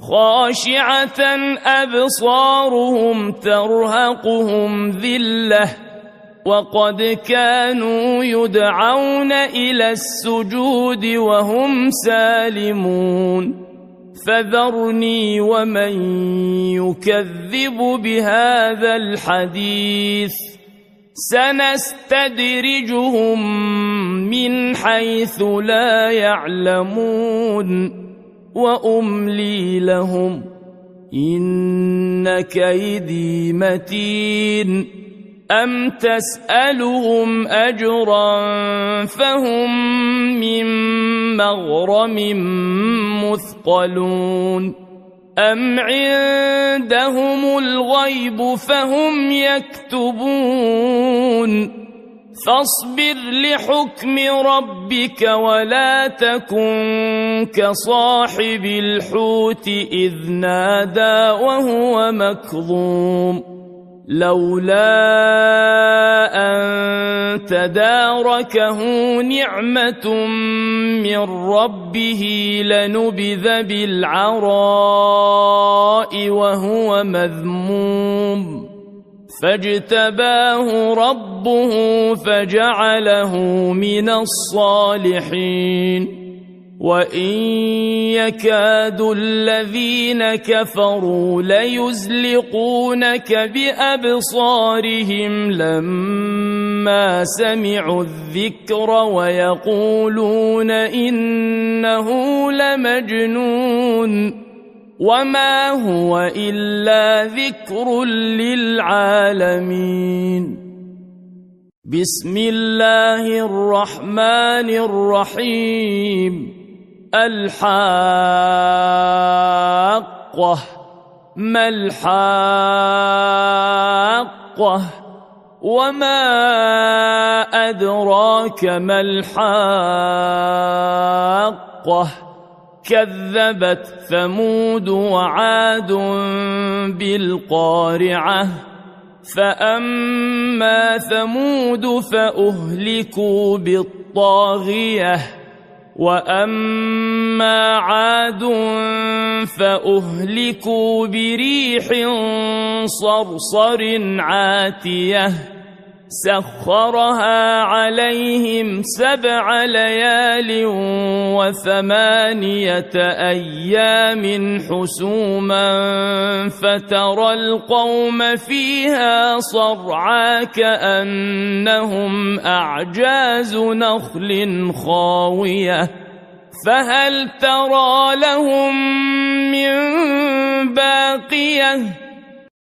خاشعة أبصارهم ترهقهم ذلة وقد كانوا يدعون إلى السجود وهم سالمون فذرني ومن يكذب بهذا الحديث سنستدرجهم من حيث لا يعلمون وأملي لهم إن كيدي متين أم تسألهم أجرا فهم من مغرم مثقلون أم عندهم الغيب فهم يكتبون فاصبر لحكم ربك ولا تكن كصاحب الحوت إذ نادى وهو مكظوم لولا أن تداركه نعمة من ربه لنبذ بالعراء وهو مذموم فاجتباه ربه فجعله من الصالحين وإن يكاد الذين كفروا ليزلقونك بأبصارهم لما سمعوا الذكر ويقولون إنه لمجنون وما هو إلا ذكر للعالمين بسم الله الرحمن الرحيم الحاقة ما الحاقة وما أدراك ما الحاقة كذبت ثمود وعاد بالقارعة فأما ثمود فأهلكوا بالطاغية وأما عاد فأهلكوا بريح صرصر عاتية سخرها عليهم 7 ليال و8 أيام حسوما فترى القوم فيها صرعى كأنهم أعجاز نخل خاوية فهل ترى لهم من باقية